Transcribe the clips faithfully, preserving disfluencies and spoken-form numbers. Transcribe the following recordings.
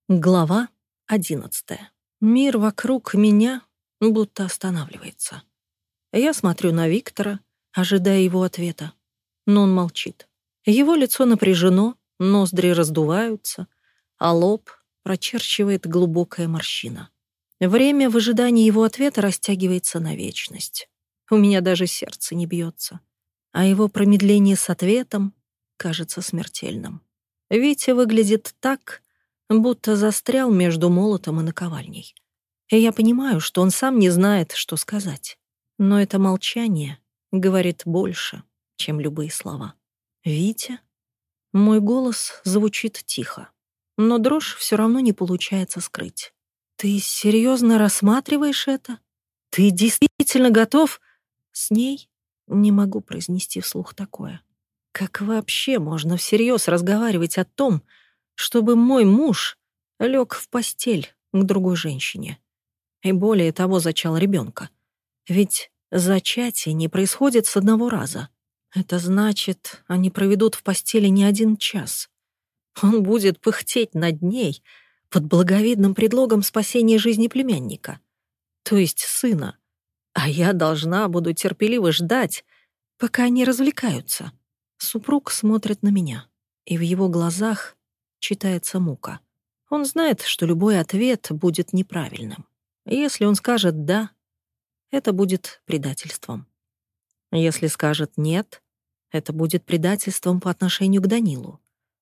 Глава одиннадцатая. Мир вокруг меня будто останавливается. Я смотрю на Виктора, ожидая его ответа, но он молчит. Его лицо напряжено, ноздри раздуваются, а лоб прочерчивает глубокая морщина. Время в ожидании его ответа растягивается на вечность. У меня даже сердце не бьется, а его промедление с ответом кажется смертельным. Витя выглядит так, будто застрял между молотом и наковальней. И я понимаю, что он сам не знает, что сказать. Но это молчание говорит больше, чем любые слова. «Витя?» Мой голос звучит тихо, но дрожь все равно не получается скрыть. «Ты серьезно рассматриваешь это? Ты действительно готов?» С ней не могу произнести вслух такое. Как вообще можно всерьез разговаривать о том, чтобы мой муж лег в постель к другой женщине и более того зачал ребенка? Ведь зачатие не происходит с одного раза. Это значит, они проведут в постели не один час. Он будет пыхтеть над ней под благовидным предлогом спасения жизни племянника, то есть сына, а я должна буду терпеливо ждать, пока они развлекаются. Супруг смотрит на меня, и в его глазах читается мука. Он знает, что любой ответ будет неправильным. Если он скажет «да», это будет предательством. Если скажет «нет», это будет предательством по отношению к Данилу.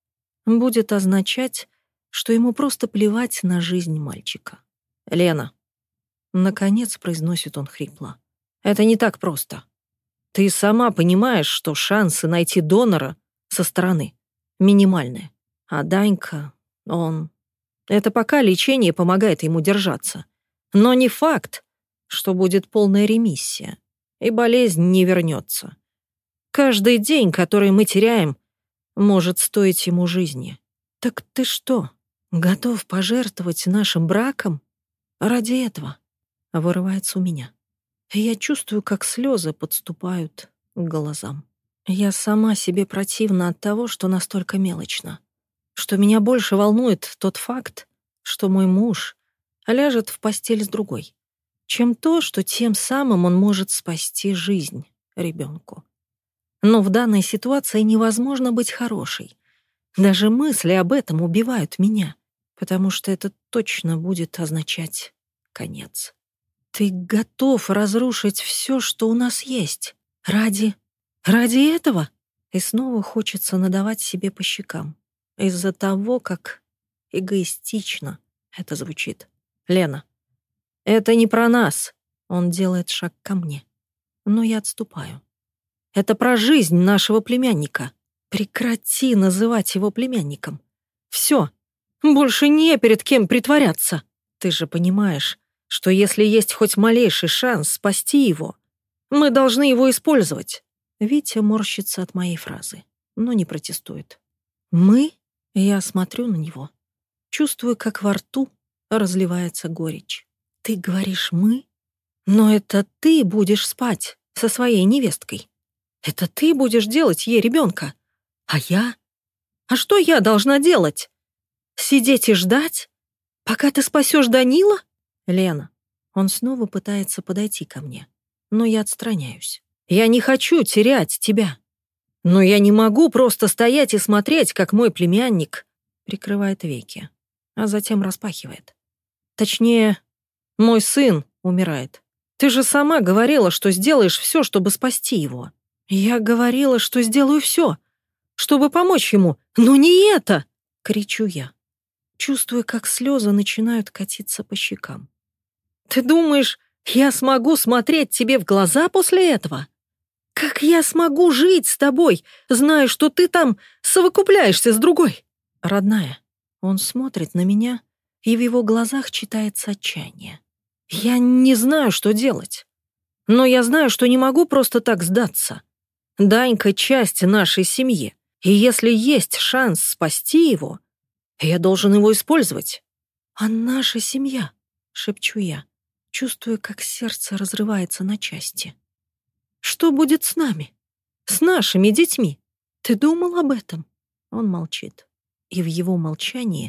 Будет означать, что ему просто плевать на жизнь мальчика. «Лена», — наконец произносит он хрипло, — «это не так просто. Ты сама понимаешь, что шансы найти донора со стороны минимальные. А Данька, он... Это пока лечение помогает ему держаться. Но не факт, что будет полная ремиссия, и болезнь не вернется. Каждый день, который мы теряем, может стоить ему жизни. Так ты что, готов пожертвовать нашим браком ради этого?» Вырывается у меня. И я чувствую, как слезы подступают к глазам. Я сама себе противна от того, что настолько мелочно. Что меня больше волнует тот факт, что мой муж ляжет в постель с другой, чем то, что тем самым он может спасти жизнь ребенку. Но в данной ситуации невозможно быть хорошей. Даже мысли об этом убивают меня, потому что это точно будет означать конец. Ты готов разрушить все, что у нас есть? Ради... ради этого? И снова хочется надавать себе по щекам. Из-за того, как эгоистично это звучит. «Лена, это не про нас». Он делает шаг ко мне. Но я отступаю. «Это про жизнь нашего племянника. Прекрати называть его племянником. Все, больше не перед кем притворяться. Ты же понимаешь, что если есть хоть малейший шанс спасти его, мы должны его использовать». Витя морщится от моей фразы, но не протестует. «Мы?» Я смотрю на него, чувствую, как во рту разливается горечь. «Ты говоришь «мы»? Но это ты будешь спать со своей невесткой. Это ты будешь делать ей ребенка. А я? А что я должна делать? Сидеть и ждать, пока ты спасешь Данила?» «Лена». Он снова пытается подойти ко мне, но я отстраняюсь. «Я не хочу терять тебя. Но я не могу просто стоять и смотреть, как мой племянник прикрывает веки, а затем распахивает. Точнее, мой сын умирает. Ты же сама говорила, что сделаешь все, чтобы спасти его». «Я говорила, что сделаю все, чтобы помочь ему, но не это!» — кричу я, чувствуя, как слезы начинают катиться по щекам. «Ты думаешь, я смогу смотреть тебе в глаза после этого? Как я смогу жить с тобой, зная, что ты там совокупляешься с другой?» «Родная». Он смотрит на меня, и в его глазах читается отчаяние. «Я не знаю, что делать. Но я знаю, что не могу просто так сдаться. Данька — часть нашей семьи, и если есть шанс спасти его, я должен его использовать». «А наша семья?» — шепчу я, чувствуя, как сердце разрывается на части. «Что будет с нами? С нашими детьми? Ты думал об этом?» Он молчит, и в его молчании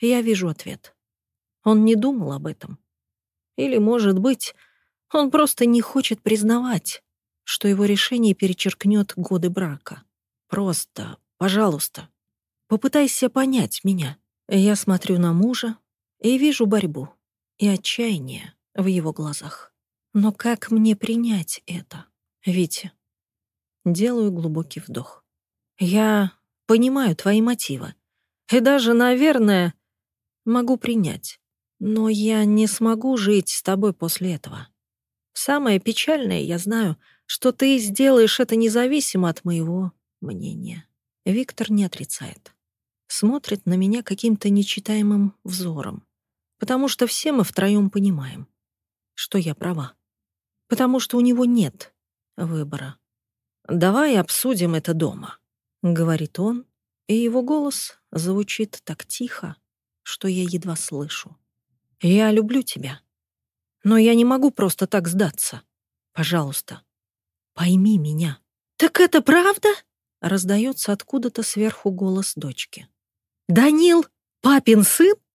я вижу ответ. Он не думал об этом. Или, может быть, он просто не хочет признавать, что его решение перечеркнет годы брака. Просто, пожалуйста, попытайся понять меня. Я смотрю на мужа и вижу борьбу и отчаяние в его глазах. Но как мне принять это, Витя? Делаю глубокий вдох. Я понимаю твои мотивы. И даже, наверное, могу принять. Но я не смогу жить с тобой после этого. Самое печальное, я знаю, что ты сделаешь это независимо от моего мнения. Виктор не отрицает. Смотрит на меня каким-то нечитаемым взором. Потому что все мы втроем понимаем, что я права. Потому что у него нет выбора. «Давай обсудим это дома», — говорит он, и его голос звучит так тихо, что я едва слышу. «Я люблю тебя, но я не могу просто так сдаться. Пожалуйста, пойми меня». «Так это правда?» — раздается откуда-то сверху голос дочки. «Данил, папин сын?»